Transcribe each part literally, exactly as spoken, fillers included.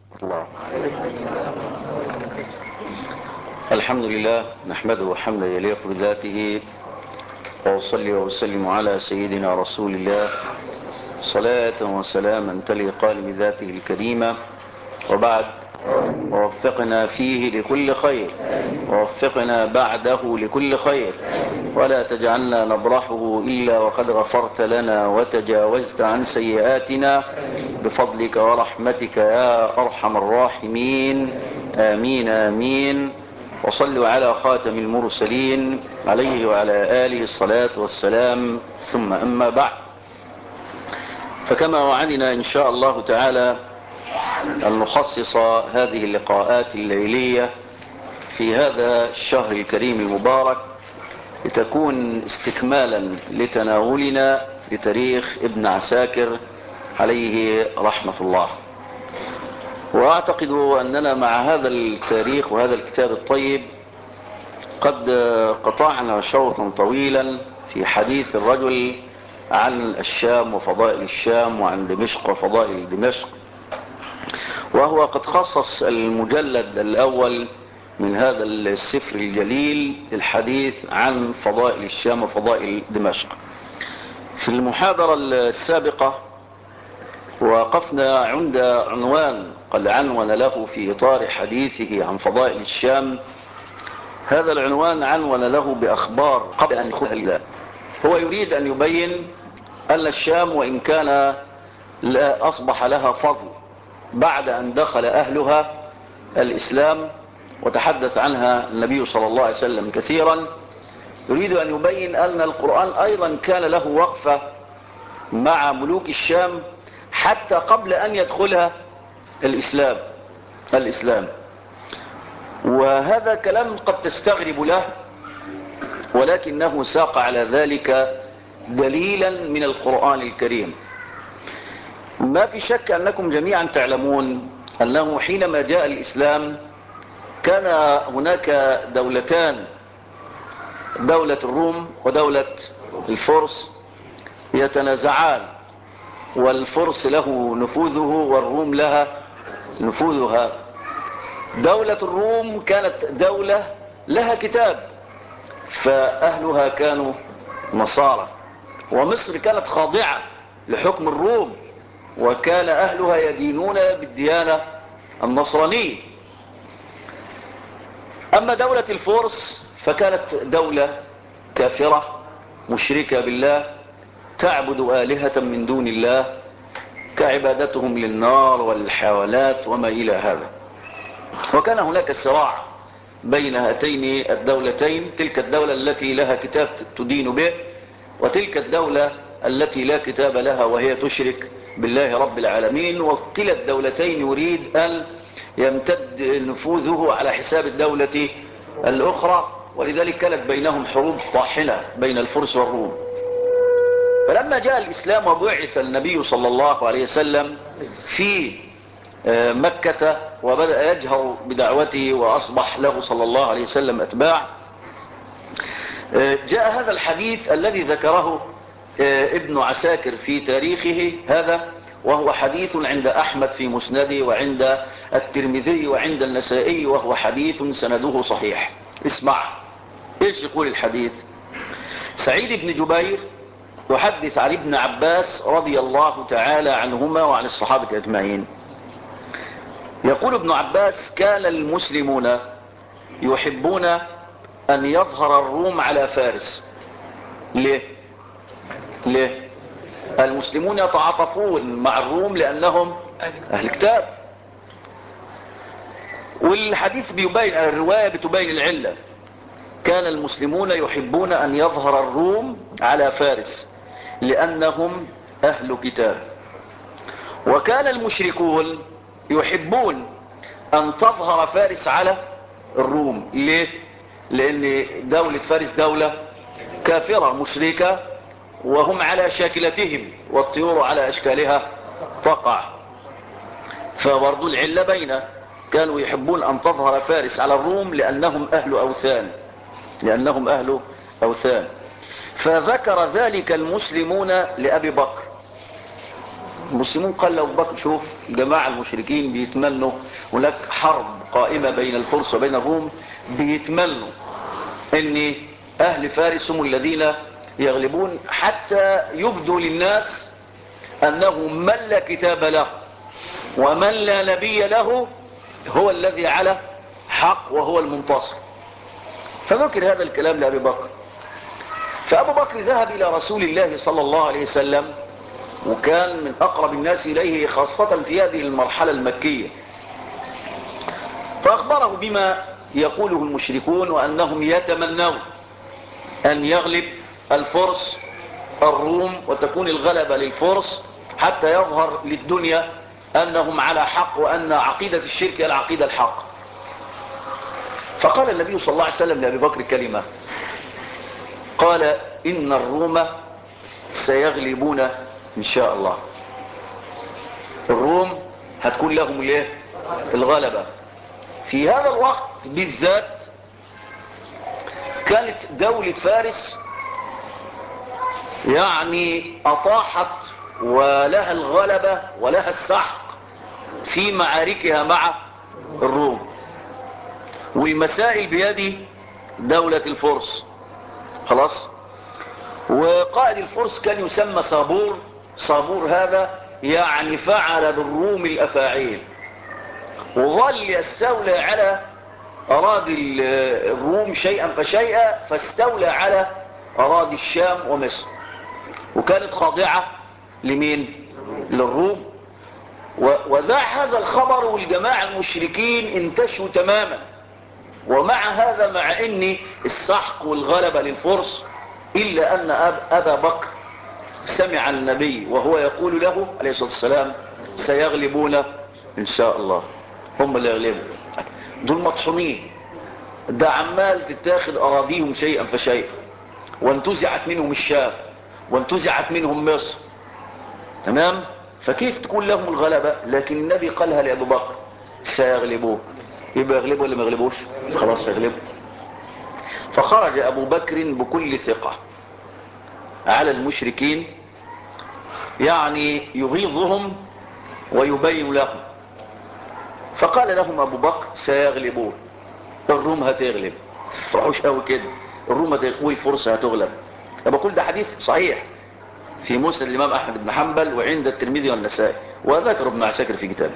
الله. الحمد لله نحمده حمدا يليق بذاته، وأصلي وأسلم على سيدنا رسول الله صلاة وسلاما تليقان بذاته الكريمة، وبعد، ووفقنا فيه لكل خير، ووفقنا بعده لكل خير، ولا تجعلنا نبرحه إلا وقد غفرت لنا وتجاوزت عن سيئاتنا بفضلك ورحمتك يا أرحم الراحمين. آمين آمين. وصلوا على خاتم المرسلين عليه وعلى آله الصلاة والسلام، ثم أما بعد، فكما وعدنا إن شاء الله تعالى أن نخصص هذه اللقاءات الليلية في هذا الشهر الكريم المبارك لتكون استكمالا لتناولنا لتاريخ ابن عساكر عليه رحمة الله. وأعتقد أننا مع هذا التاريخ وهذا الكتاب الطيب قد قطعنا شوطا طويلا في حديث الرجل عن الشام وفضائل الشام، وعن دمشق وفضائل دمشق، وهو قد خصص المجلد الأول من هذا السفر الجليل للحديث عن فضائل الشام وفضائل دمشق. في المحاضرة السابقة وقفنا عند عنوان قد عنون له في إطار حديثه عن فضائل الشام. هذا العنوان عنون له بأخبار قبل أن يدخلها الإسلام. هو يريد أن يبين أن الشام وإن كان لا أصبح لها فضل بعد أن دخل أهلها الإسلام وتحدث عنها النبي صلى الله عليه وسلم كثيرا، يريد أن يبين أن القرآن أيضا كان له وقفة مع ملوك الشام حتى قبل أن يدخلها الإسلام الإسلام وهذا كلام قد تستغرب له، ولكنه ساق على ذلك دليلا من القرآن الكريم. ما في شك أنكم جميعا تعلمون أنه حينما جاء الإسلام كان هناك دولتان، دولة الروم ودولة الفرس، يتنازعان، والفرس له نفوذه والروم لها نفوذها. دولة الروم كانت دولة لها كتاب، فأهلها كانوا نصارى، ومصر كانت خاضعة لحكم الروم، وكان أهلها يدينون بالديانة النصرانية. أما دولة الفرس فكانت دولة كافرة مشركة بالله، تعبد آلهة من دون الله كعبادتهم للنار والحيوانات وما إلى هذا. وكان هناك صراع بين هاتين الدولتين، تلك الدولة التي لها كتاب تدين به، وتلك الدولة التي لا كتاب لها وهي تشرك بالله رب العالمين. وكلا الدولتين يريد أن يمتد نفوذه على حساب الدولة الأخرى، ولذلك كانت بينهم حروب طاحنة بين الفرس والروم. فلما جاء الإسلام وبعث النبي صلى الله عليه وسلم في مكة وبدأ يجهر بدعوته وأصبح له صلى الله عليه وسلم أتباع، جاء هذا الحديث الذي ذكره ابن عساكر في تاريخه هذا، وهو حديث عند أحمد في مسنده وعند الترمذي وعند النسائي، وهو حديث سنده صحيح. اسمع ايش يقول الحديث. سعيد بن جبير يحدث عن ابن عباس رضي الله تعالى عنهما وعن الصحابة أجمعين. يقول ابن عباس: كان المسلمون يحبون أن يظهر الروم على فارس. ليه؟ ليه؟ المسلمون يتعاطفون مع الروم لأنهم أهل كتاب، والحديث بيبين، الرواية بتبين العلة. كان المسلمون يحبون أن يظهر الروم على فارس لأنهم أهل كتاب، وكان المشركون يحبون أن تظهر فارس على الروم. ليه؟ لأن دولة فارس دولة كافرة مشركة، وهم على شاكلتهم والطيور على أشكالها تقع. فبرضو العلة بين، كانوا يحبون أن تظهر فارس على الروم لأنهم أهل أوثان لأنهم أهل أوثان فذكر ذلك المسلمون لأبي بكر، المسلمون قال له أبو بكر شوف جماعة المشركين بيتمنوا هناك حرب قائمة بين الفرس وبين الروم، بيتمنوا ان اهل فارس هم الذين يغلبون حتى يبدوا للناس انه من لا كتاب له ومن لا نبي له هو الذي على حق وهو المنتصر. فذكر هذا الكلام لأبي بكر، فأبو بكر ذهب إلى رسول الله صلى الله عليه وسلم، وكان من أقرب الناس إليه خاصة في هذه المرحلة المكية، فأخبره بما يقوله المشركون وأنهم يتمنون أن يغلب الفرس الروم وتكون الغلبة للفرس حتى يظهر للدنيا أنهم على حق وأن عقيدة الشرك هي العقيدة الحق. فقال النبي صلى الله عليه وسلم لأبي بكر كلمة، قال إن الروم سيغلبون إن شاء الله. الروم هتكون لهم الايه؟ الغلبة. في هذا الوقت بالذات كانت دولة فارس يعني أطاحت ولها الغلبة ولها السحق في معاركها مع الروم، والمسائل بيد دولة الفرس خلاص. وقائد الفرس كان يسمى صابور. صابور هذا يعني فعل بالروم الأفاعيل، وظل يستولى على أراضي الروم شيئا فشيئا، فاستولى على أراضي الشام ومصر، وكانت خاضعة لمين؟ للروم. وذا هذا الخبر والجماعة المشركين انتشوا تماما. ومع هذا مع ان السحق والغلبة للفرس، إلا أن أب أبا بكر سمع النبي وهو يقول له عليه الصلاة والسلام سيغلبون إن شاء الله. هم اللي يغلبوا، دول مطحونين، ده عمال تتاخد أراضيهم شيئا فشيئا، وانتزعت منهم الشام وانتزعت منهم مصر، تمام؟ فكيف تكون لهم الغلبة؟ لكن النبي قالها لأبو بكر سيغلبوه. يبقى يغلبوا ولا ما يغلبوش؟ خلاص يغلبوا. فخرج أبو بكر بكل ثقة على المشركين، يعني يغيظهم ويبين لهم. فقال لهم أبو بكر سيغلبون، الروم هتغلب. فرحوش قوي كده، الروم هتغلب والفرس هتغلب. أنا بقول ده حديث صحيح في مسند الإمام أحمد بن حنبل وعند الترمذي والنسائي، وذكر ابن عساكر في كتابه.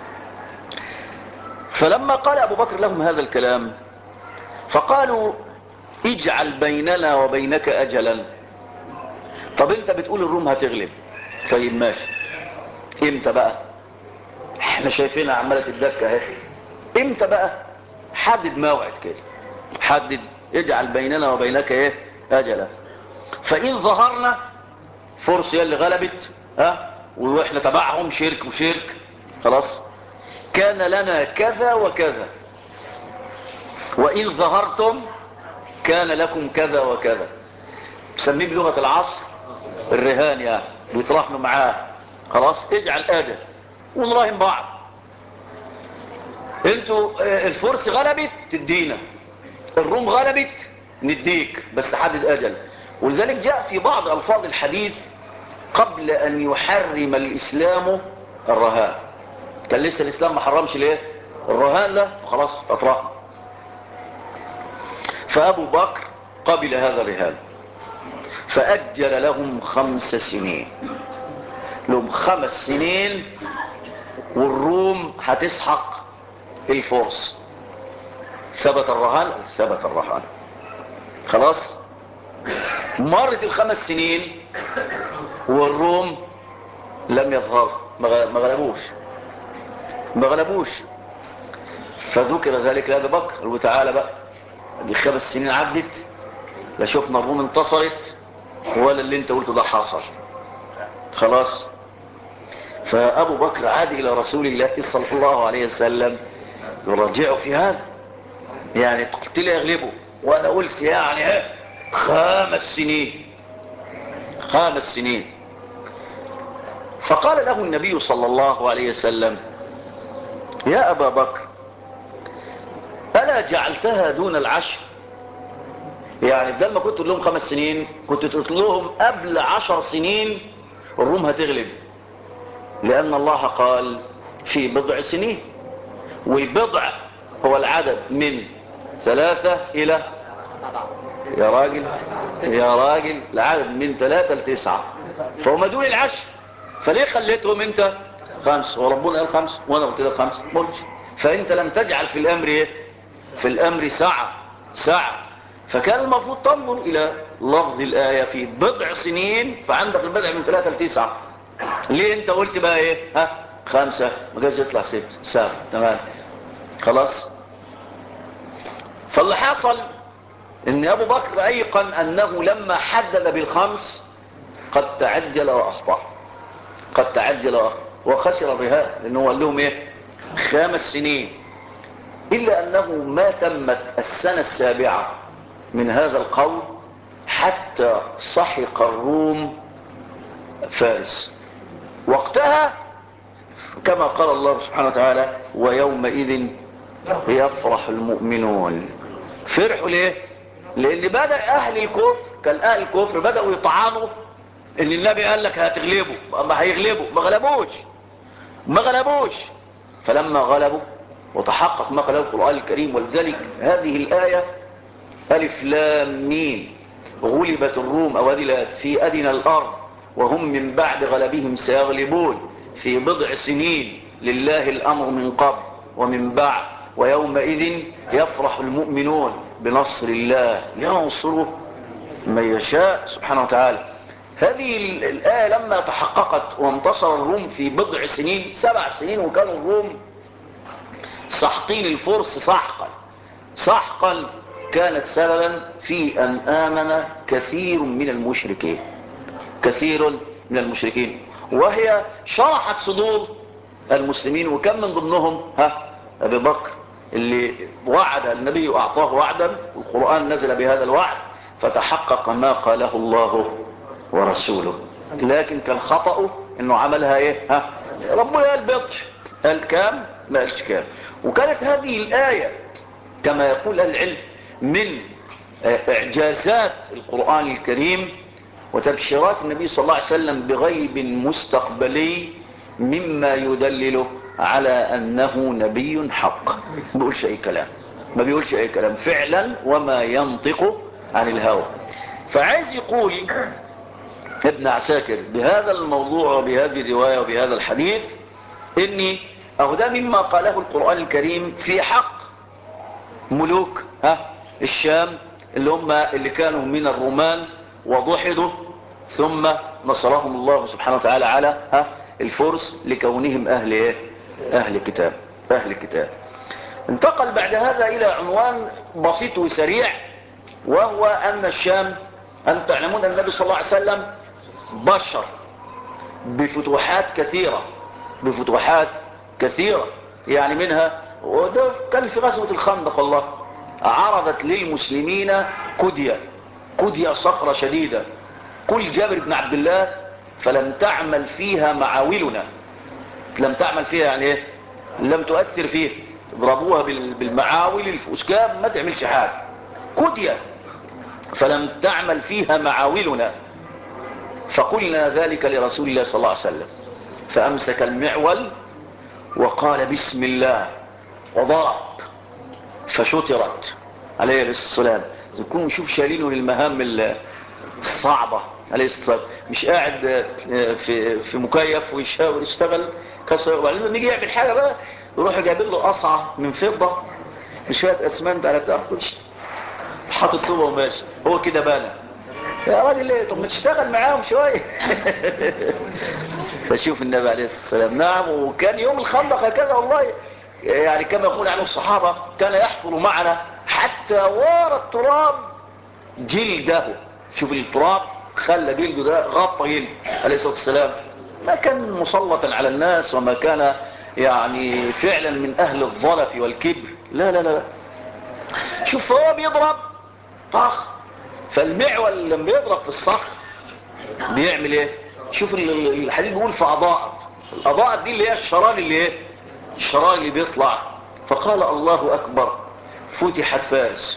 فلما قال أبو بكر لهم هذا الكلام فقالوا اجعل بيننا وبينك أجلا. طب انت بتقول الروم هتغلب، طيب ماشي، امتى بقى؟ احنا شايفينها عمالة تتدكى اهي، امتى بقى؟ حدد موعد كده، حدد، اجعل بيننا وبينك ايه؟ أجلا. فإن ظهرنا فرس هي اللي غلبت ها واحنا تبعهم شرك وشرك خلاص، كان لنا كذا وكذا، وإن ظهرتم كان لكم كذا وكذا. بسميه بلغة العصر الرهان، يعني بيتراهنوا معاه خلاص. اجعل أجل ونراهن بعض، انتوا الفرس غلبت تدينا، الروم غلبت نديك، بس حدد أجل. ولذلك جاء في بعض ألفاظ الحديث قبل أن يحرم الإسلام الرهان، كان لسه الإسلام ما حرمش ليه الرهان ده، فخلاص أطرحنا. فأبو بكر قبل هذا الرهان فأجل لهم خمس سنين، لهم خمس سنين والروم هتسحق الفرس. ثبت الرهان، ثبت الرهان خلاص. مرت الخمس سنين والروم لم يظهر، ما غلبوش ما غلبوش فذكر ذلك لأبي بكر وتعالى بقى، دي خمس سنين عدت لا شفنا الروم انتصرت ولا اللي انت قلته ده حصل خلاص. فأبو بكر عاد إلى رسول الله صلى الله عليه وسلم يراجعه في هذا، يعني قلت لي يغلبه وأنا قلت يعني ايه خمس سنين خمس سنين. فقال له النبي صلى الله عليه وسلم يا أبا بكر ألا جعلتها دون العشر؟ يعني بدل ما كنت تقول لهم خمس سنين كنت تقول لهم قبل عشر سنين الروم هتغلب. لأن الله قال في بضع سنين، والبضع هو العدد من ثلاثة إلى يا راجل يا راجل العدد من ثلاثة لتسعة، فهم دول العشر، فليه خليتهم انت خمس؟ وربنا قال خمس وانا قلت لك خمس قلت، فانت لم تجعل في الامر ايه؟ في الامر سعة سعة، فكان المفروض تنظر الى لفظ الايه في بضع سنين، فعندك البدع من ثلاثة لتسعة، ليه انت قلت بقى ايه؟ ها خمسة، ما جاش يطلع ست سبعة تمام خلاص. فاللي حصل ان ابو بكر ايقن انه لما حدد بالخمس قد تعجل واخطأ، قد تعجل وخسر بها، لانه قال لهم ايه؟ خمس سنين، الا انه ما تمت السنة السابعة من هذا القول حتى سحق الروم فارس. وقتها كما قال الله سبحانه وتعالى ويومئذ يفرح المؤمنون. فرحوا ليه؟ لان بدأ اهل الكفر، كان اهل الكفر بدأوا يطعنوا ان النبي قال لك هتغلبوا، ما هيغلبوا، ما غلبوش ما غلبوش فلما غلبوا وتحقق ما قاله القرآن الكريم، ولذلك هذه الآية ألف لام ميم غلبت الروم أو أذلت في أدنى الأرض وهم من بعد غلبهم سيغلبون في بضع سنين لله الأمر من قبل ومن بعد ويومئذ يفرح المؤمنون بنصر الله ينصر من يشاء سبحانه وتعالى. هذه الآية لما تحققت وانتصر الروم في بضع سنين، سبع سنين، وكانوا الروم سحقين الفرس سحقا سحقا، كانت سببا في أن آمن كثير من المشركين كثير من المشركين وهي شرحت صدور المسلمين، وكم من ضمنهم ها أبي بكر اللي وعد النبي وأعطاه وعدا، والقرآن نزل بهذا الوعد فتحقق ما قاله الله ورسوله، لكن كان خطأه انه عملها ايه؟ ها ربنا قال بضع، قال كام؟ ما قالش كام. وكانت هذه الآية كما يقول العلم من اعجازات القرآن الكريم وتبشيرات النبي صلى الله عليه وسلم بغيب مستقبلي مما يدلل على انه نبي حق، ما بيقولش اي كلام ما بيقولش اي كلام فعلا وما ينطق عن الهوى. فعايز يقول ابن عساكر بهذا الموضوع وبهذه الرواية وبهذا الحديث اني اهو ده مما قاله القرآن الكريم في حق ملوك ها الشام اللي هم اللي كانوا من الرومان وضحدوا ثم نصرهم الله سبحانه وتعالى على ها الفرس لكونهم اهل ايه؟ اهل كتاب اهل كتاب. انتقل بعد هذا الى عنوان بسيط وسريع، وهو ان الشام، ان تعلمون ان النبي صلى الله عليه وسلم بشر بفتوحات كثيرة بفتوحات كثيرة يعني منها، وده كان في غزوة الخندق الله عرضت للمسلمين كدية كدية صخرة شديدة، كل جابر بن عبد الله فلم تعمل فيها معاولنا، لم تعمل فيها يعني ايه؟ لم تؤثر فيه، اضربوها بالمعاول الفوسكاب ما تعملش حاجة، كدية فلم تعمل فيها معاولنا. فقلنا ذلك لرسول الله صلى الله عليه وسلم فأمسك المعول وقال بسم الله وضرب فشطرت عليه السلام. يكون نشوف شايلينه للمهام الصعبة عليه السلام، مش قاعد في في مكيف ويشاور يشتغل كسر، وبعدين لما يجي يعمل حاجة بقى يروح جايبين له قصعة من فضة بشوية اسمنت على بتاع حاطط طوبة وماشي، هو كده بانا يا راجل ليه؟ طب ما تشتغل معاهم شوية. فشوف النبي عليه السلام نعم. وكان يوم الخندق هكذا والله، يعني كما يقول عنه الصحابة كان يحفر معنا حتى وار التراب جلده، شوف التراب خلى جلده ده غطى جلده عليه الصلاة والسلام، ما كان مسلطا على الناس وما كان يعني فعلا من اهل الظلف والكبر، لا لا لا. شوف هو بيضرب طخ، فالمعول لما يضرب في الصخر بيعمل ايه؟ شوف الحديث بيقول فاضاءت، الاضاءت دي اللي هي الشرار اللي ايه؟ الشرار اللي بيطلع. فقال الله اكبر فتحت فارس.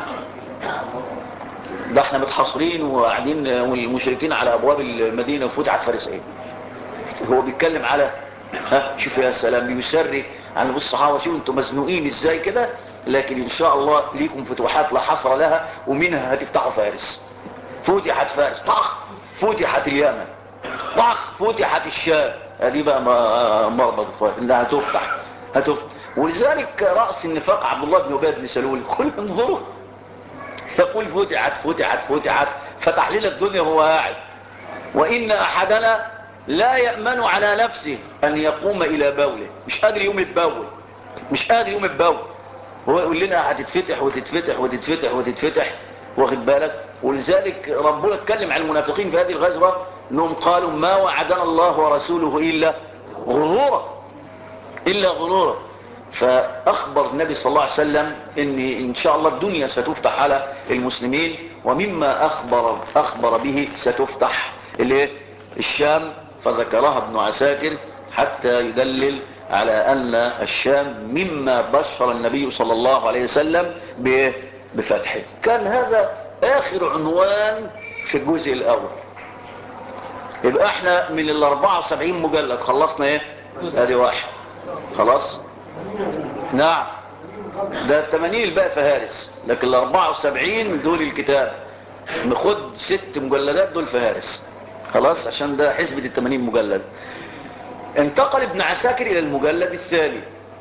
ده احنا متحصرين وقاعدين والمشركين على ابواب المدينة وفتحت فارس ايه؟ هو بيتكلم على ها شوف يا سلام بيسري عن الصحابة، شوف انتم مزنوقين ازاي كده، لكن ان شاء الله ليكم فتوحات لا حصر لها، ومنها هتفتحوا فارس. فتحت فارس، طخ فتحت اليمن، طخ فتحت الشام. هذه بقى مربط فارس انها هتفتح هتفتح. ولذلك رأس النفاق عبد الله بن أبي بن سلول كل انظروا يقول فتحت فتحت فتحت، فتح لنا الدنيا وهو قاعد. وإن أحدنا لا يأمن على نفسه أن يقوم إلى بوله، مش قادر يوم يتبول، مش قادر يوم يتبول، هو يقول لنا هتتفتح وتتفتح وتتفتح وتتفتح، واخد بالك. ولذلك ربنا اتكلم عن المنافقين في هذه الغزوة انهم قالوا ما وعدنا الله ورسوله إلا غرورا، إلا غرورا. فأخبر النبي صلى الله عليه وسلم ان ان شاء الله الدنيا ستفتح على المسلمين، ومما اخبر اخبر به ستفتح الايه الشام، فذكرها ابن عساكر حتى يدلل على ان الشام مما بشر النبي صلى الله عليه وسلم بفتحه. كان هذا اخر عنوان في الجزء الاول. يبقى احنا من ال أربعة وسبعين مجلد خلصنا ايه؟ ادي واحد خلاص. نعم ده الثمانين الباقي فهارس، لكن ال أربعة وسبعين دول الكتاب ناخد ست مجلدات دول فهارس خلاص، عشان ده حسبة الثمانين مجلد. انتقل ابن عساكر الى المجلد الثاني،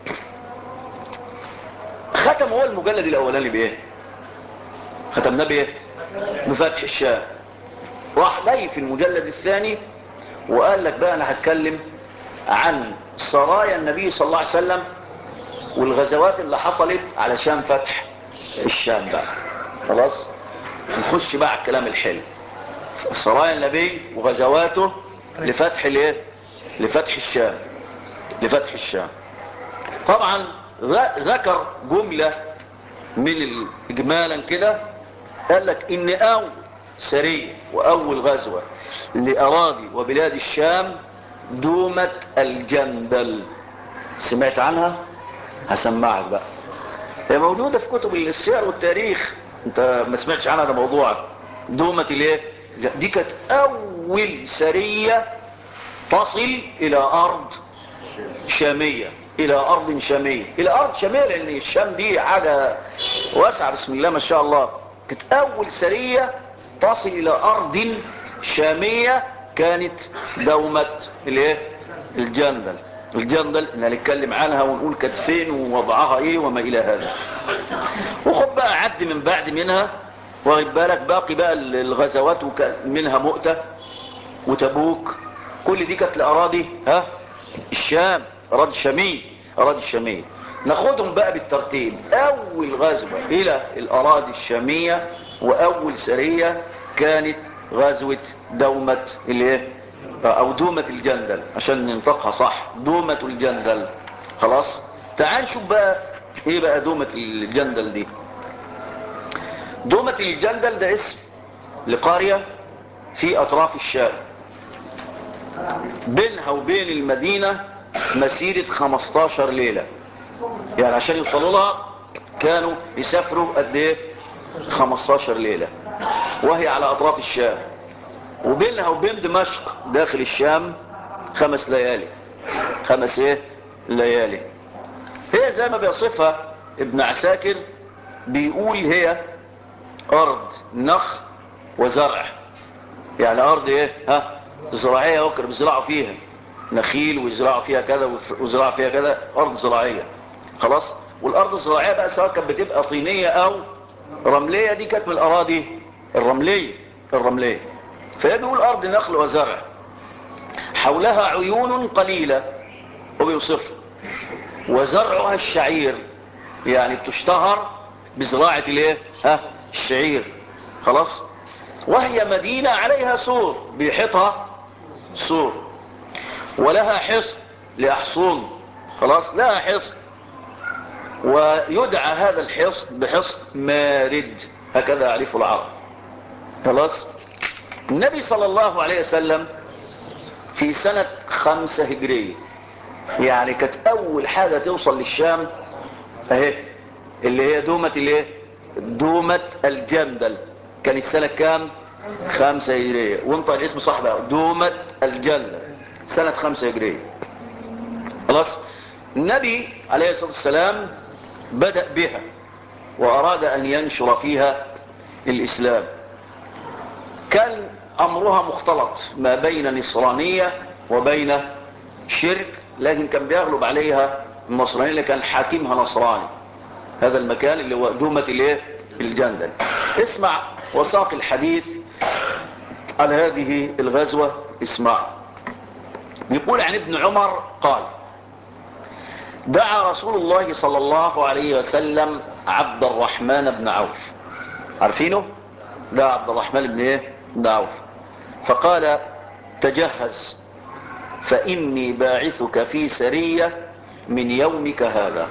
ختم هو المجلد الاولاني بايه؟ ختمناه بايه؟ بفتح الشام. راح جاي في المجلد الثاني وقال لك بقى انا هتكلم عن سرايا النبي صلى الله عليه وسلم والغزوات اللي حصلت علشان فتح الشام بقى خلاص. نخش بقى على الكلام الحلو، سرايا النبي وغزواته لفتح الايه؟ لفتح الشام، لفتح الشام. طبعا ذكر جملة من اجمالا كده، قال لك ان اول سرية واول غزوة لاراضي وبلاد الشام دومة الجندل. سمعت عنها؟ هسمعك بقى، هي موجودة في كتب السير والتاريخ، انت ما سمعتش عنها، ده موضوعك. دومة الايه؟ دي كانت اول سرية تصل الى ارض شامية، الى ارض شامية، الى ارض شامية، لان الشام دي حاجة واسعة بسم الله ما شاء الله. كانت اول سرية تصل الى ارض شامية كانت دومة الايه؟ الجندل. الجندل نتكلم عنها ونقول كانت فين ووضعها ايه وما الى هذا. وخد بقى عد من بعد منها، واخد بالك باقي بقى الغزوات منها مؤتة وتبوك، كل دي كانت الاراضي ها الشام، اراضي الشامية، اراضي الشامية. ناخدهم بقى بالترتيب. اول غزوة الى الاراضي الشامية واول سرية كانت غزوة دومة الايه؟ او دومة الجندل عشان ننطقها صح، دومة الجندل خلاص. تعال نشوف بقى ايه بقى دومة الجندل دي. دومة الجندل ده اسم لقرية في اطراف الشام، بينها وبين المدينة مسيرة خمستاشر ليلة، يعني عشان يوصلوا لها كانوا يسافروا قد ايه؟ خمستاشر ليلة، وهي على اطراف الشام. وبينها وبين دمشق داخل الشام خمس ليالي، خمس ايه ليالي. هي زي ما بيصفها ابن عساكر، بيقول هي ارض نخل وزرع، يعني ارض ايه ها زراعية، وكر بيزرعوا فيها نخيل ويزرعوا فيها كذا ويزرعوا فيها كذا، ارض زراعية خلاص. والارض الزراعية بقى سواء كانت بتبقى طينية او رملية، دي كانت من الاراضي الرملية الرملية. فهي بيقول ارض نخل وزرع حولها عيون قليلة وبيوصف، وزرعها الشعير، يعني بتشتهر بزراعة الايه ها الشعير خلاص. وهي مدينة عليها سور بيحيطها سور، ولها حصن لأحصون خلاص، لها حصن، ويدعى هذا الحصن بحصن مارد، هكذا يعرفه العرب خلاص. النبي صلى الله عليه وسلم في سنة خمسة هجرية، يعني كانت اول حاجة توصل للشام اهي اللي هي دومة الايه؟ دومة الجندل. كانت سنة كام؟ خمسة هجرية. وانطق الاسم صح بقى، دومة الجندل سنة خمسة هجرية. خلاص. النبي عليه الصلاة والسلام بدأ بها وأراد أن ينشر فيها الإسلام. كان أمرها مختلط ما بين نصرانية وبين شرك، لكن كان بيغلب عليها النصرانية اللي كان حاكمها نصراني. هذا المكان اللي هو دومة الايه الجندل. اسمع وساق الحديث على هذه الغزوة. اسمع. يقول عن ابن عمر قال: دعا رسول الله صلى الله عليه وسلم عبد الرحمن بن عوف. عارفينه؟ دعا عبد الرحمن بن ايه بن عوف فقال: تجهز فإني باعثك في سرية من يومك هذا.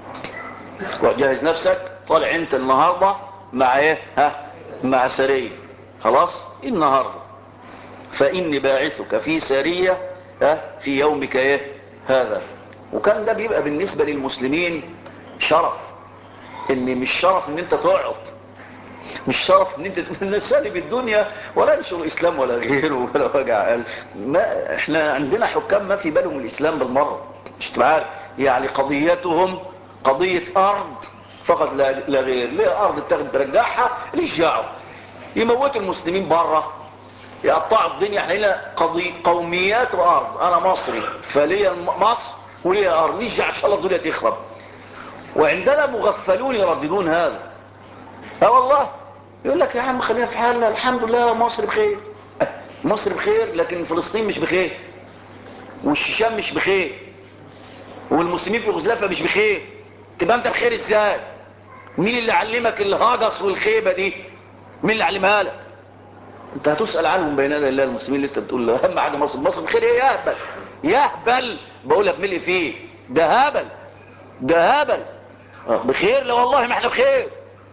وجهز نفسك، طالع انت النهاردة مع ايه ها مع سرية. خلاص النهاردة فإني باعثك في سرية ها في يومك ايه هذا. وكان ده بيبقى بالنسبة للمسلمين شرف، ان مش شرف ان انت تقعد، مش شرف ان انت تقول سالي بالدنيا ولا انشر اسلام ولا غيره ولا وجع قلب. ما احنا عندنا حكام ما في بالهم الاسلام بالمرة، مش تعرف يعني قضيتهم قضية ارض فقط لا غير. ليه ارض تاخد ترجعها للشعب، يموتوا المسلمين بره، يقطعوا الدنيا. احنا هنا قضية قوميات وارض. انا مصري فليا مصر وليا ارض، نرجع ان شاء الله الدنيا تخرب. وعندنا مغفلون يرددون هذا. اه والله يقول لك يا عم خلينا في حالنا، الحمد لله مصر بخير. مصر بخير لكن فلسطين مش بخير، والشيشان مش بخير، والمسلمين في يوغوسلافيا مش بخير. تبقى انت بخير ازاي؟ مين اللي علمك الهجس والخيبة دي؟ مين اللي علمها لك؟ انت هتسأل عنهم بين يدي الله. المسلمين اللي انت بتقول له اهم حاجه مصر، مصر بخير ايه؟ يهبل يهبل بقول لك ملء فيه ده هبل ده هبل. بخير؟ لا والله ما احنا بخير.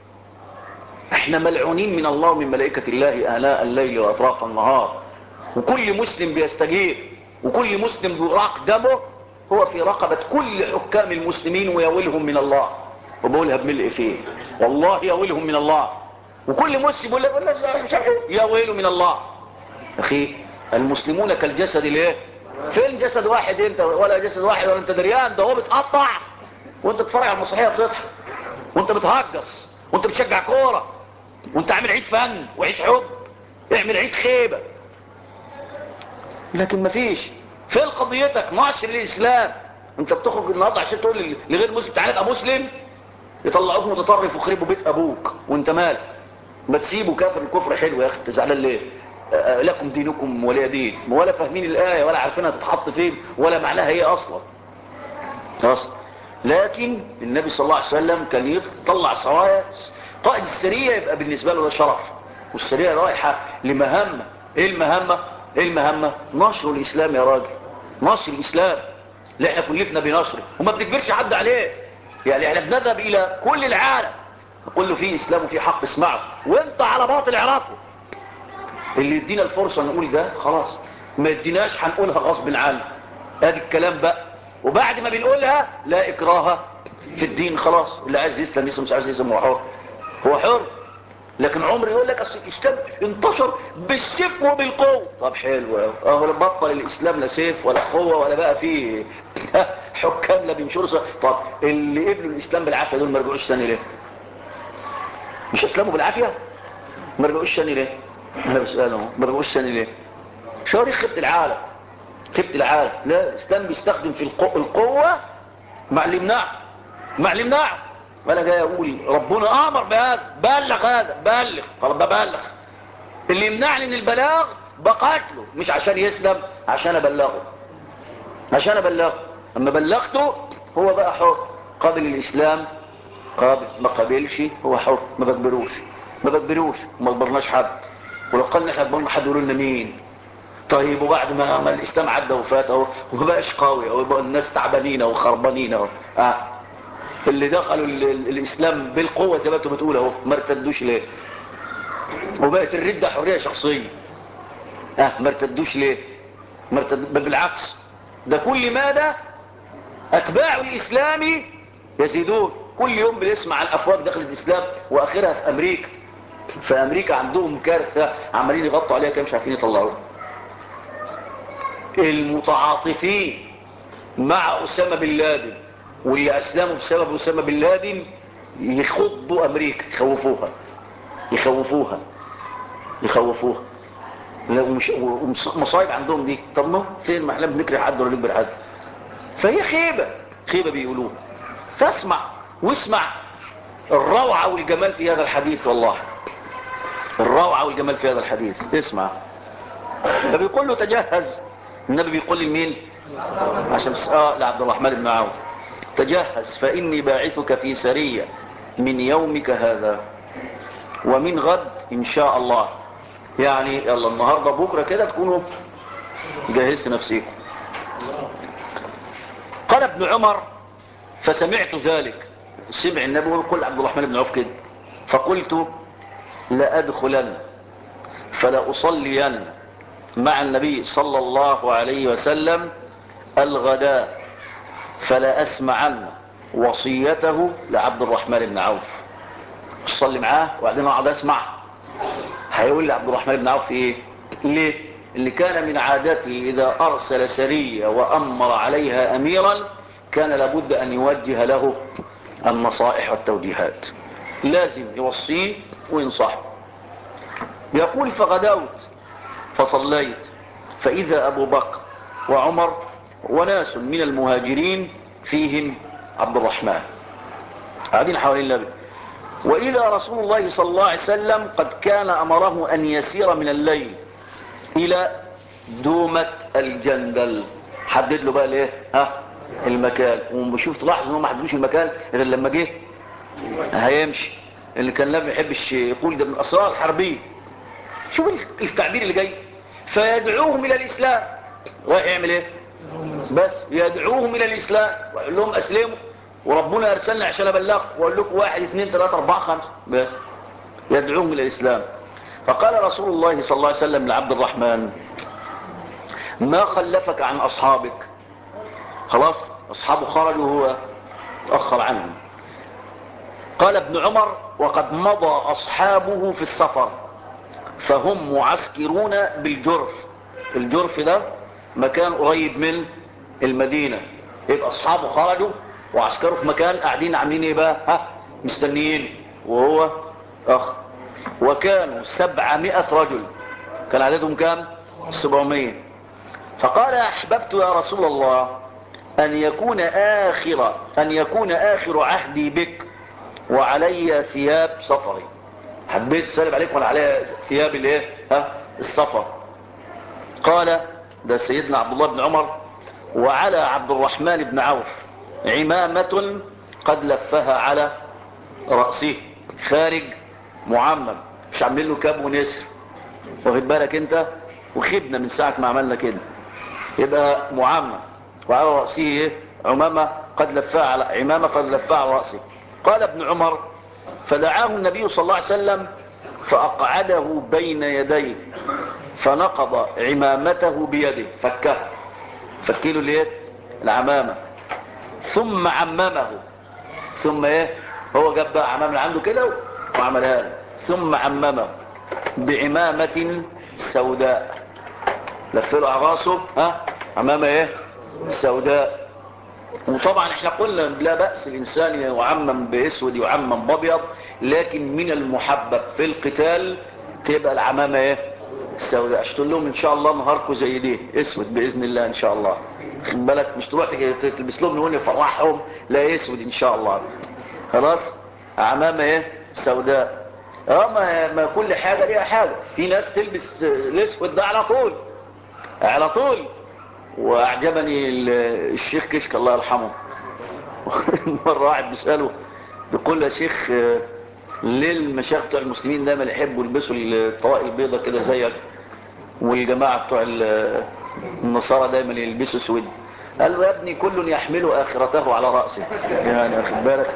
احنا ملعونين من الله ومن ملائكة الله آلاء الليل وأطراف النهار. وكل مسلم بيستجيب وكل مسلم بيراق دمه هو في رقبة كل حكام المسلمين، ويولهم من الله. وبقولها بملء فيه والله يولهم من الله. وكل مسلم يقول لك مش عارف يا ويله من الله. اخي المسلمون كالجسد ليه؟ فين جسد واحد انت؟ ولا جسد واحد ولا انت دريان. ده هو بتقطع وانت تتفرج على المسرحيه بتضحك، وانت بتهجص، وانت بتشجع كوره، وانت عامل عيد فن وعيد حب، اعمل عيد خيبه. لكن مفيش. فين قضيتك؟ نشر الاسلام. انت بتخرج النهارده عشان تقول لغير مسلم تعالى ابقى مسلم، يطلعوك متطرف ويخربوا بيت ابوك. وانت مالك؟ ما تسيبوا كافر. الكفر حلو يا اخي، انت زعلان ليه؟ أه لكم دينكم ولي دين. ولا فاهمين الايه ولا عارفينها تتحط فين ولا معناها ايه اصلا. خلاص. لكن النبي صلى الله عليه وسلم كان يطلع سرايا. قائد السريه يبقى بالنسبه له ده شرف، والسريه رايحه لمهمه. ايه المهمه؟ ايه المهمه؟ نشر الاسلام يا راجل، نشر الاسلام اللي احنا كلفنا بنشره وما بنجبرش حد عليه. يعني احنا بنذهب الى كل العالم نقول له فيه اسلام وفيه حق اسمعه، وانت على باطل اعرفه. اللي يدينا الفرصه نقول ده خلاص، ما يديناش هنقولها غصب عنه. ادي الكلام بقى. وبعد ما بنقولها لا اكراه في الدين. خلاص اللي عايز يسلم يسلم، مش عايز يسلم هو حر، هو حر. لكن عمر يقول لك اصل الاسلام انتشر بالسيف وبالقوه. طب حلو اهو، بطل الاسلام لا سيف ولا قوه ولا بقى فيه حكام لا بينشروا. طب اللي قبلوا الاسلام بالعافيه دول ما رجعوش ثاني ليه؟ مش اسلموا بالعافيه؟ ما رجعوش ثاني ليه؟ انا بسالهم ما رجعوش ثاني ليه؟ شو خبت العالم؟ خبت العالم. لا، الاسلام بيستخدم في القوه مع الامناع، مع الامناع. وانا جاي اقول ربنا امر بهذا، بلغ هذا، بلغ. خلاص ببلغ. اللي يمنعني من البلاغ بقاتله، مش عشان يسلم، عشان ابلغه، عشان ابلغه. اما بلغته هو بقى حر. قابل الاسلام قابل، ما قابلش هو حر. ما بجبروش ما بجبروش وما اجبرناش حد. ولو قلنا احنا اجبرنا حد يقول لنا مين؟ طيب وبعد ما, ما الاسلام عدى وفات اهو وما بقاش قوي اهو، يبقى الناس تعبانين وخربانين اهو. اه اللي دخلوا الاسلام بالقوه زي ما انتم بتقولوا اهو ما ارتدوش ليه؟ وبقت الرده حريه شخصيه. اه ما ارتدوش ليه؟ ما ارتد... بل بالعكس، ده كل ماذا اتباع الاسلام يزيدون. كل يوم بنسمع عن افواج داخل الاسلام، واخرها في امريكا. في امريكا عندهم كارثه عمالين يغطوا عليها كده مش عارفين يطلعوها. المتعاطفين مع أسامة بن لادن واللي أسلموا بسبب أسامة بن لادن يخضوا أمريكا، يخوفوها يخوفوها يخوفوها ومصايب عندهم دي. طب ما فين؟ ما احنا بنكره حد ولا نكبر حد. فهي خيبة خيبة بيقولوها. فاسمع واسمع الروعة والجمال في هذا الحديث، والله الروعة والجمال في هذا الحديث. اسمع، فبيقول له تجهز. النبي بيقول لمين؟ عشان اه لعبد الرحمن بن عوف، تجهز فإني باعثك في سرية من يومك هذا ومن غد إن شاء الله. يعني يلا النهاردة بكرة كده تكونوا جهزت نفسيكم. قال ابن عمر فسمعت ذلك، سمع النبي ويقول عبد الرحمن بن عوف كده، فقلت لأدخلن فلأصلين مع النبي صلى الله عليه وسلم الغداء فلا أسمعن وصيته لعبد الرحمن بن عوف. أصلي معاه وبعدين أقعد أسمع هيقول لعبد الرحمن بن عوف إيه. ليه؟ اللي كان من عادته إذا أرسل سرية وأمر عليها أميرا كان لابد أن يوجه له النصائح والتوجيهات، لازم يوصيه وينصحه. يقول فغدوت فصليت فإذا أبو بكر وعمر وناس من المهاجرين فيهم عبد الرحمن قاعدين حوالين النبي، وإذا رسول الله صلى الله عليه وسلم قد كان أمره أن يسير من الليل إلى دومة الجندل. حدد له بقى ليه ها المكان، وشوف تلاحظ انه ما حددوش المكان غير لما جه هيمشي. اللي كان لا بيحبش يقول ده من الاسرار الحربيه. شوف التعبير اللي جاي، فيدعوهم الى الاسلام. رايح يعمل ايه؟ بس يدعوهم الى الاسلام ويقول لهم اسلموا وربنا ارسلنا عشان ابلغكم واقول لكم واحد اثنين ثلاثه اربعه خمسه، بس يدعوهم الى الاسلام. فقال رسول الله صلى الله عليه وسلم لعبد الرحمن ما خلفك عن اصحابك؟ خلاص اصحابه خرجوا وهو تأخر عنهم. قال ابن عمر وقد مضى اصحابه في السفر فهم معسكرون بالجرف. الجرف ده مكان قريب من المدينة، يبقى اصحابه خرجوا وعسكروا في مكان قاعدين عاملين ايه بقى ها مستنيين وهو اخ. وكانوا سبعمائة رجل، كان عددهم كام؟ سبعمائة. فقال احببت يا رسول الله ان يكون اخر ان يكون اخر عهدي بك وعلي ثياب سفري. حبيت اسلم عليك وانا علي ثياب الايه ها السفر. قال ده سيدنا عبد الله بن عمر وعلى عبد الرحمن بن عوف عمامة قد لفها على رأسه خارج معمم، مش عاملين له كاب ونسر، واخد بالك انت؟ وخدنا من ساعة ما عملنا كده، يبقى معمم وعلى رأسه ايه عمامة قد لفها على عمامة قد لفها على رأسه. قال ابن عمر فدعاه النبي صلى الله عليه وسلم فأقعده بين يديه فنقض عمامته بيده، فكها فكيله ليه العمامة ثم عممه. ثم ايه هو جاب بقى عمامة عنده كده وعملها له، ثم عممه بعمامة سوداء، لفله على راسه ها عمامة ايه سوداء. وطبعا احنا قلنا لا بأس الانسان يعمم باسود يعمم بابيض، لكن من المحبب في القتال تبقى العمامة ايه السوداء. اشتغل لهم ان شاء الله نهاركم زي دي اسود باذن الله ان شاء الله، خد بالك مش تروح تلبس لهم نقول نفرحهم لا اسود ان شاء الله. خلاص عمامة ايه سوداء. اه ما, ما كل حاجة ليها حاجة، في ناس تلبس الاسود ده على طول على طول. واعجبني الشيخ كشك الله يرحمه مرة واحد بيسأله بيقول له يا شيخ ليه المشايخ بتوع المسلمين دايما يحبوا يلبسوا الطواقي البيضة كده زيك والجماعة بتوع النصارى دايما يلبسوا سود؟ قال له يا ابني كل يحمل آخرته على رأسه، يعني واخد بالك.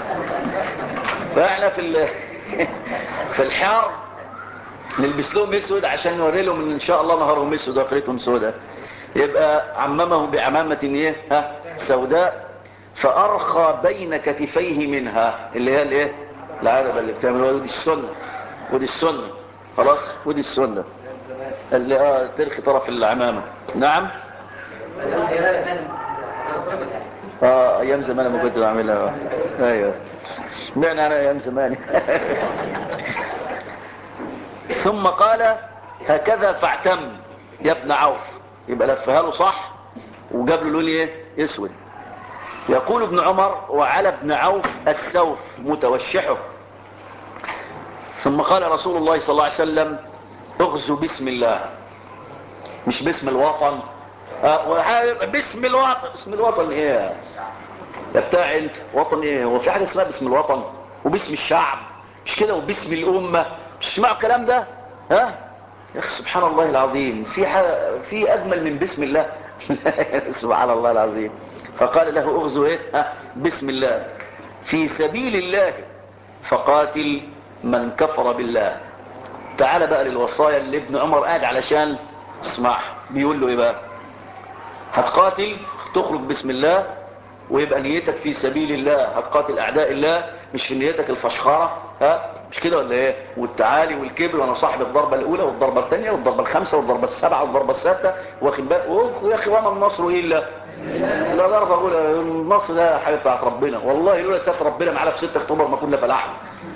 فاحنا في في الحار نلبس لهم اسود عشان نوري لهم ان شاء الله نهارهم اسود واخرتهم سوداء. يبقى عممه بعمامة ايه ها سوداء فارخى بين كتفيه منها، اللي هي الايه العادة اللي بتعملوها، ودي السنة ودي السنة خلاص ودي السنة اللي اه ترخي طرف العمامة. نعم اه ايام زمان لما كنت بعملها. ايوه اشمعنى انا ايام زمان. ثم قال هكذا فاعتم يا ابن عوف. يبقى لفها له صح وجاب له لون ايه اسود. يقول ابن عمر وعلى ابن عوف السوف متوشحه. ثم قال رسول الله صلى الله عليه وسلم اغزوا بسم الله، مش باسم الوطن. آه باسم الوطن. باسم الوطن ايه يا بتاع انت؟ وطن ايه؟ هو في حاجه اسمها باسم الوطن وباسم الشعب مش كده وباسم الامه؟ مش تسمعوا الكلام ده؟ ها يا اخي سبحان الله العظيم، في حاجة في اجمل من بسم الله؟ سبحان الله العظيم. فقال له اغزو ايه؟ ها بسم الله في سبيل الله فقاتل من كفر بالله. تعال بقى للوصايا اللي ابن عمر قاعد علشان اسمع. بيقول له ايه بقى؟ هتقاتل تخرج بسم الله ويبقى نيتك في سبيل الله، هتقاتل اعداء الله مش في نيتك الفشخره. ها مش كده ولا ايه؟ والتعالي والكبر وانا صاحب الضربه الاولى والضربه الثانيه والضربه الخامسه والضربه السابعه والضربه السادسه واخد بالك. يا اخي وما النصر الا لا ضربه اولى. النصر ده حاجه بتاعت ربنا والله، لولا سات ربنا معانا في ستة اكتوبر ما كنا فلحنا.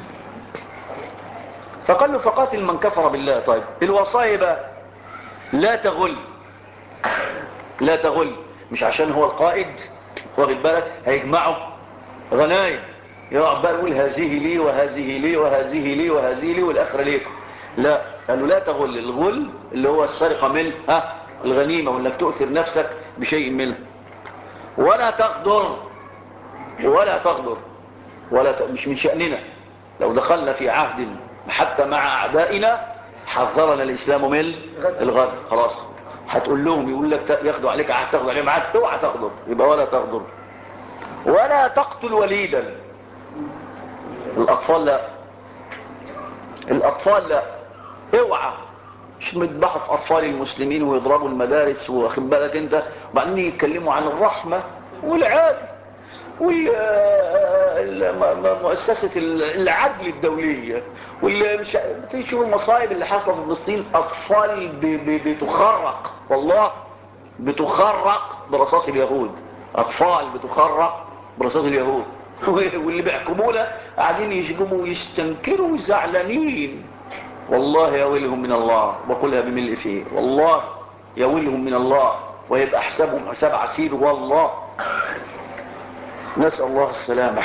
فقال له فقاتل من كفر بالله. طيب الوصايا بقى لا تغل. لا تغل مش عشان هو القائد واخد بالك هيجمعوا غنايم يقعد بقى يقول هذه لي وهذه لي وهذه لي وهذه لي والاخره ليكم. لا قالوا لا تغل. الغل اللي هو السرقه من ها الغنيمه وانك تؤثر نفسك بشيء منه. ولا تغدر. ولا تغدر ولا ت... مش من شأننا لو دخلنا في عهد حتى مع اعدائنا حذرنا الاسلام من الغدر. خلاص هتقول لهم يقول لك ياخدوا عليك عهد تاخدوا عليهم عهد اوعى تغدر. يبقى ولا تغدر. ولا تقتل وليدا. الاطفال لا. الاطفال لا اوعى. مش مذبحوا في اطفال المسلمين ويضربوا المدارس واخد بالك انت وبعدين يتكلموا عن الرحمه والعدل ومؤسسه العدل الدوليه واللي مش تشوف المصائب اللي حصلت في فلسطين. اطفال بتخرق والله بتخرق برصاص اليهود. اطفال بتخرق برصاص اليهود واللي بيحكمونا قاعدين يشجموا ويستنكروا وزعلانين. والله يا ويلهم من الله وقلها بملء فيه. والله يا ويلهم من الله ويبقى حسابهم حساب عسير والله. نسأل الله السلامة.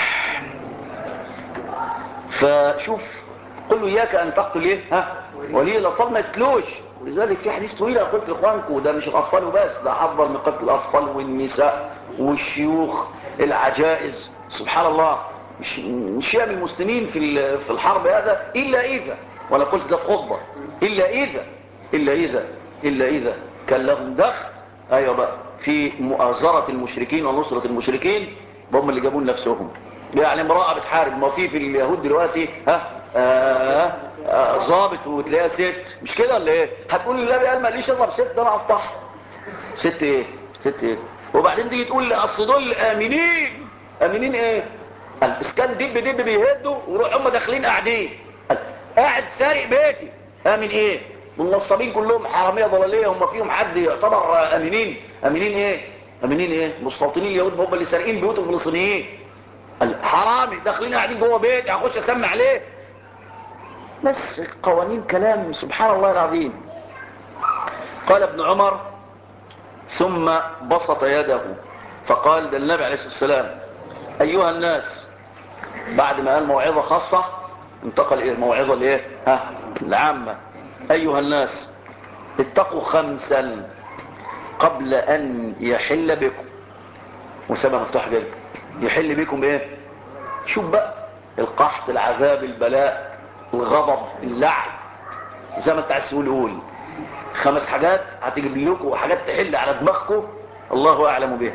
فشوف قل له اياك ان تقتل ايه ها ولي الاطفال ما يقتلوش. ولذلك في حديث طويل قلت لاخوانكم ده مش الاطفال وبس، ده حضر من قتل الاطفال والنساء والشيوخ العجائز. سبحان الله مش مش يعمل المسلمين في في الحرب هذا الا اذا، وانا قلت ده في خطبه، الا اذا الا اذا الا اذا كان لهم دخل ايوه بقى في مؤازره المشركين ونصره المشركين. هم اللي جابوا نفسهم. يعني امراه بتحارب. ما في في اليهود دلوقتي ها آه آه ضابط وتلاقيها ست مش كده ولا ايه؟ هتقول لي لا قال ما ليش اضرب ست ده انا اقطعها. ست ايه ست ايه؟ وبعدين تيجي تقول لي اصل دول امنين. امنين ايه؟ الاسكان دب دب بيهدوا ويروح هم داخلين قاعدين. قاعد سارق بيتي امن ايه؟ والنصابين كلهم حراميه ضلاليه هم فيهم حد يعتبر امنين؟ امنين ايه؟ امنين ايه؟ مستوطنين اليهود هم اللي سارقين بيوت الفلسطينيين. حرامي داخلين قاعدين جوه بيتي هخش اسمع عليه. بس قوانين كلام سبحان الله العظيم. قال ابن عمر ثم بسط يده فقال ده النبي عليه الصلاه والسلام ايها الناس بعد ما قال موعظه خاصه انتقل الى الموعظه الايه ها العامه. ايها الناس اتقوا خمسا قبل ان يحل بكم. وسبب مفتوح جدا. يحل بكم ايه؟ شوف بقى القحط العذاب البلاء الغضب اللعن زي ما انت عايز تقول قول. خمس حاجات هتجيب لكم حاجات تحل على دماغكم الله اعلم بها.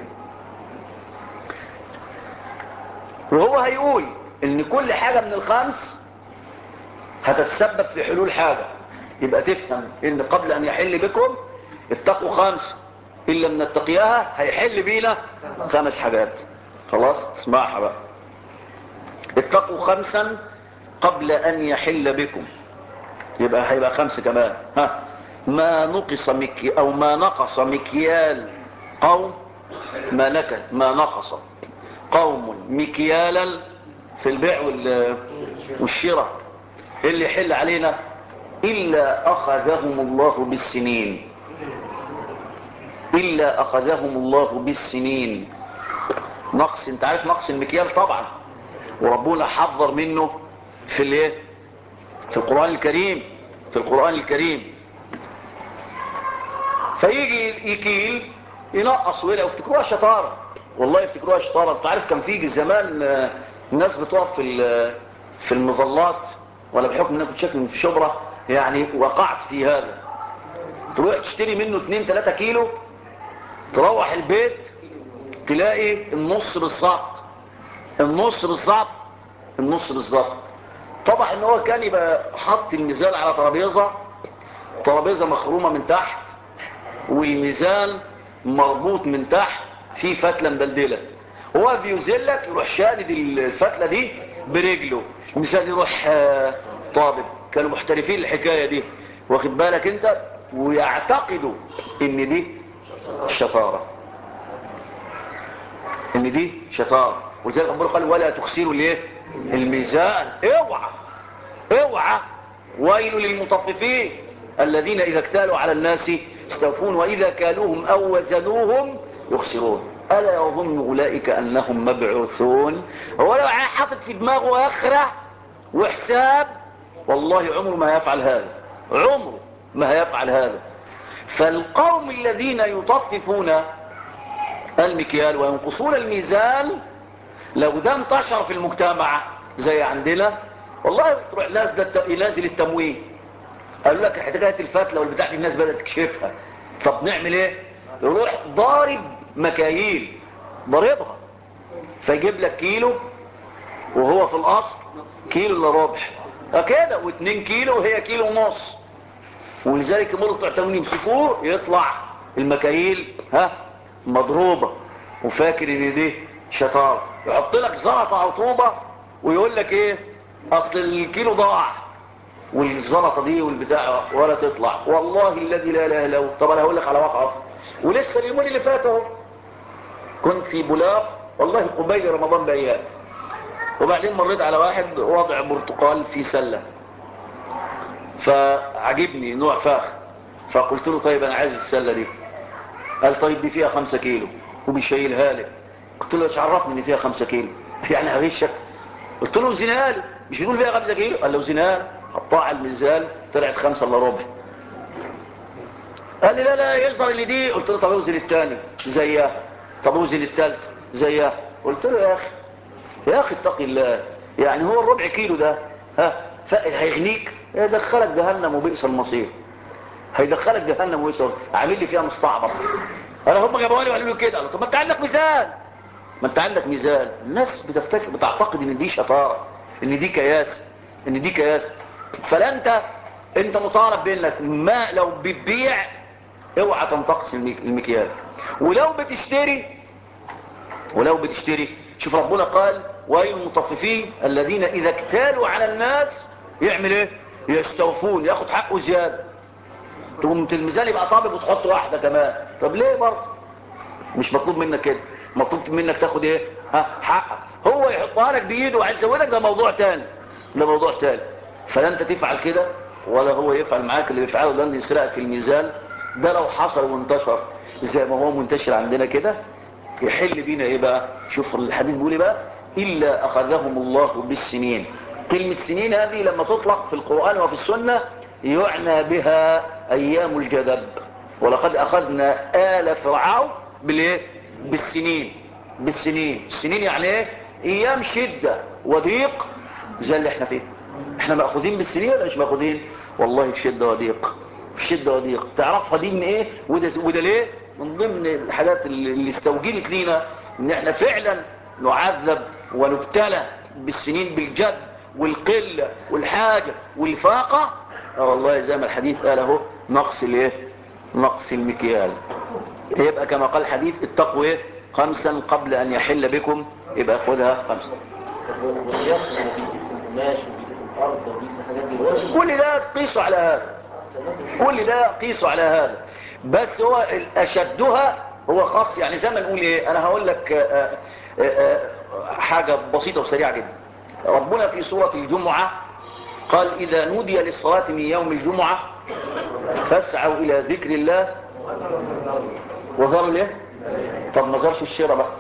وهو هيقول ان كل حاجه من الخمس هتتسبب في حلول حاجه. يبقى تفهم ان قبل ان يحل بكم اتقوا خمس ان لم نتقيها هيحل بينا خمس حاجات. خلاص اسمعها بقى. اتقوا خمسا قبل ان يحل بكم. يبقى هيبقى خمس كمان. ها ما نقص مكي او ما نقص مكيال قوم ما نكث ما نقص قوم مكيالا في البيع والشراء اللي يحل علينا إلا أخذهم الله بالسنين إلا أخذهم الله بالسنين. نقص، انت عارف نقص المكيال طبعا، وربنا حذر منه في الايه في القرآن الكريم في القرآن الكريم فيجي يكيل ينقص ويلا يفتكروها شطارة، والله يفتكروها شطارة. انت عارف كان في زمان الناس بتقف في في المظلات، ولا بحكم انك كنت شكل في شبرا يعني وقعت في هذا، تروح تشتري منه اتنين تلاتة كيلو، تروح البيت تلاقي النص بالظبط النص بالظبط النص بالظبط. طبعا ان هو كان يبقى حط الميزان على ترابيزه ترابيزه مخرومه من تحت، والميزان مربوط من تحت في فتله مدلدله، هو بيزلك يروح شادد الفتله دي برجله، الميزان يروح طابب. كانوا محترفين الحكايه دي، واخد بالك انت، ويعتقدوا ان دي شطاره ان دي شطاره ولذلك ربنا قال ولا تخسروا الايه الميزان. اوعى اوعى ويل للمطففين الذين اذا اكتالوا على الناس يستوفون واذا كالوهم او وزنوهم يخسرون الا يظن اولئك انهم مبعوثون. هو لو حاطط في دماغه اخره وحساب والله عمره ما يفعل هذا، عمره ما هيفعل هذا. فالقوم الذين يطففون المكيال وينقصون الميزان لو ده انتشر في المجتمع زي عندنا، والله تروح نازل التموين قالوا لك حكايه الفتله والبتاع دي الناس بدات تكشفها، طب نعمل ايه؟ يروح ضارب مكاييل ضاربها، فيجيب لك كيلو وهو في الاصل كيلو الا ربع كده، واتنين كيلو وهي كيلو ونص. ولذلك يمروا بتوع التموين يمسكوه يطلع المكاييل ها مضروبه وفاكر ان دي شطاره، يحط لك زلطه او طوبه ويقول لك ايه اصل الكيلو ضاع والزلطه دي والبتاع ولا تطلع. والله الذي لا اله الا هو. طب انا هقول لك على واقعه، ولسه اليومين اللي فاتوا كنت في بولاق والله قبيل رمضان بايام، وبعدين مريت على واحد واضع برتقال في سله فعجبني نوع فاخ، فقلت له طيب انا عايز السله دي. قال طيب دي فيها خمسة كيلو وبيشيلها لي. قلت له ايش عرفني ان فيها خمسة كيلو؟ يعني هغشك؟ قلت له زينها لي، مش بيقول فيها خمسة كيلو؟ قال له زينها. حطها على الميزان طلعت خمسة الا ربع. قال لي لا لا يظهر اللي دي. قلت له طب اوزن الثاني زيها، طب اوزن الثالث زيها. قلت له يا اخي يا اخي اتق الله، يعني هو الربع كيلو ده ها هيغنيك؟ يدخلك جهنم وبئس المصير، هيدخلك جهنم وبئس المصير. عامل لي فيها مستعبط. انا هم جابوا لي وقالوا لي كده، قالوا طب ما انت عندك ميزان، ما انت عندك ميزان. الناس بتفتكر بتعتقد ان دي شطاره، ان دي كياس ان دي كياس فلا انت انت مطالب بانك ما لو بتبيع اوعى تنتقص المكيال، ولو بتشتري ولو بتشتري شوف ربنا قال ويل المطففين الذين اذا اكتالوا على الناس يعمل ايه؟ يستوفون، ياخد حقه زياده. تقوم الميزان يبقى طابق وتحط واحده كمان. طب ليه برضه؟ مش مطلوب منك كده، مطلوب منك تاخد ايه؟ ها حقك. هو يحطها لك بايده وعايز يزودك، ده موضوع تاني ده موضوع تاني. فلا انت تفعل كده ولا هو يفعل معاك اللي بيفعله ده، اللي يسرقك في الميزان. ده لو حصل وانتشر زي ما هو منتشر عندنا كده يحل بينا ايه بقى؟ شوف الحديث بيقول ايه بقى؟ الا اخذهم الله بالسنين. كلمه سنين هذه لما تطلق في القران وفي السنه يعنى بها ايام الجدب. ولقد اخذنا آل فرعون بالايه؟ بالسنين. بالسنين. السنين يعني ايه؟ ايام شده وضيق زي اللي احنا فيه. احنا ماخوذين بالسنين ولا مش ماخوذين؟ والله في شده وضيق، في شده وضيق. تعرفها دي من ايه؟ وده وده ليه؟ من ضمن الحاجات اللي استوجبت لينا ان احنا فعلا نعذب ونبتلى بالسنين بالجد والقله والحاجه والفاقه. اه والله زي ما الحديث قال اهو نقص الايه؟ نقص المكيال. يبقى كما قال الحديث اتقوا ايه؟ خمسا قبل ان يحل بكم. يبقى خدها خمسا. كل ده قيسوا على هذا، كل ده قيسوا على هذا. بس هو اشدها هو خاص يعني زي ما نقول ايه. انا هقول لك آآ آآ حاجة بسيطة وسريعة جدا. ربنا في سورة الجمعة قال إذا نودي للصلاة من يوم الجمعة فاسعوا إلى ذكر الله وذروا ليه. طب ما زارش الشراء بقى،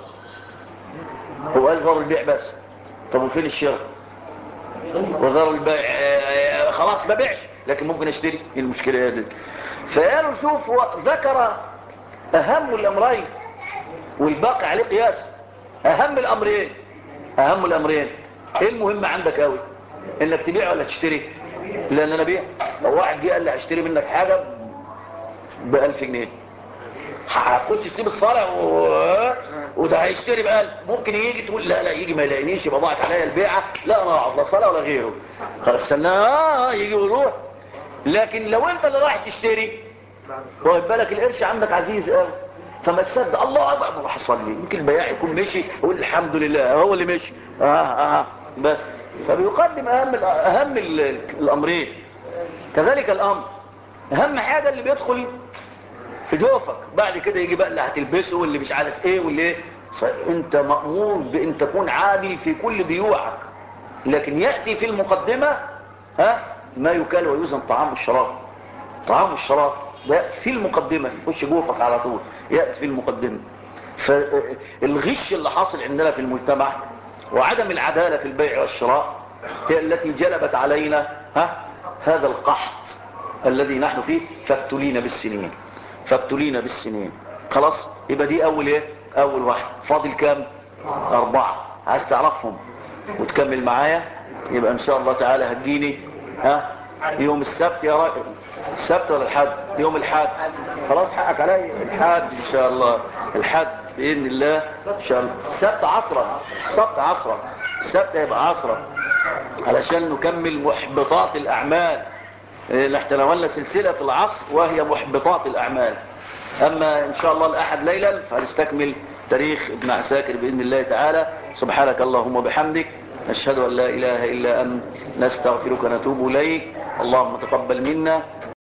هو قال ذروا البيع بس. طب وفين الشراء؟ وذروا البيع خلاص ما بيعش، لكن ممكن اشتري. ايه المشكلة دي؟ فقالوا شوف ذكر اهم الامرين والباقي عليه قياس. اهم الامرين اهم الامرين ايه المهم عندك قوي؟ انك تبيع ولا تشتري؟ لان انا بيع. لو واحد جه قال لي هشتري منك حاجة بألف جنيه، هتخش تسيب الصالح و... وده هيشتري بقلب. ممكن يجي تقول لا لا يجي ما يلاقينيش يبقى ضاعت عليا البيعة، لا انا اقعد لا صالح ولا غيره، خلاص استناه يجي ويروح. لكن لو انت اللي رايح تشتري واخد بالك القرش عندك عزيز قوي، فما تصدق الله اكبر ما حصل لي، يمكن البياع يكون مشي يقول الحمد لله هو اللي مشي اه اه بس. فبيقدم اهم اهم الامرين. كذلك الامر اهم حاجة اللي بيدخل في جوفك، بعد كده يجي بقى اللي هتلبسه واللي مش عارف ايه واللي ايه. فانت مأمور بان تكون عادل في كل بيوعك، لكن يأتي في المقدمة ها ما يكال ويوزن طعام الشراب. طعام الشراب ده يأتي في المقدمة، يخش جوفك على طول، يأتي في المقدمة. فالغش اللي حاصل عندنا في المجتمع وعدم العدالة في البيع والشراء هي التي جلبت علينا ها هذا القحط الذي نحن فيه. فابتلينا بالسنين فابتلينا بالسنين. خلاص يبقى دي اول ايه؟ اول واحد. فاضل كام؟ اربعة. عايز تعرفهم وتكمل معايا يبقى ان شاء الله تعالى هتجيني ها يوم السبت يا راجل. السبت ولا الحد؟ يوم الحد. خلاص حقك علي الحد ان شاء الله. الحد باذن الله ان شاء الله. السبت عصرا السبت عصرا السبت هيبقى عصرا علشان نكمل محبطات الاعمال. احنا نولنا سلسلة في العصر وهي محبطات الأعمال. أما إن شاء الله الأحد ليلا فهنستكمل تاريخ ابن عساكر بإذن الله تعالى. سبحانك اللهم وبحمدك نشهد أن لا إله إلا أنت نستغفرك ونتوب إليك. اللهم تقبل منا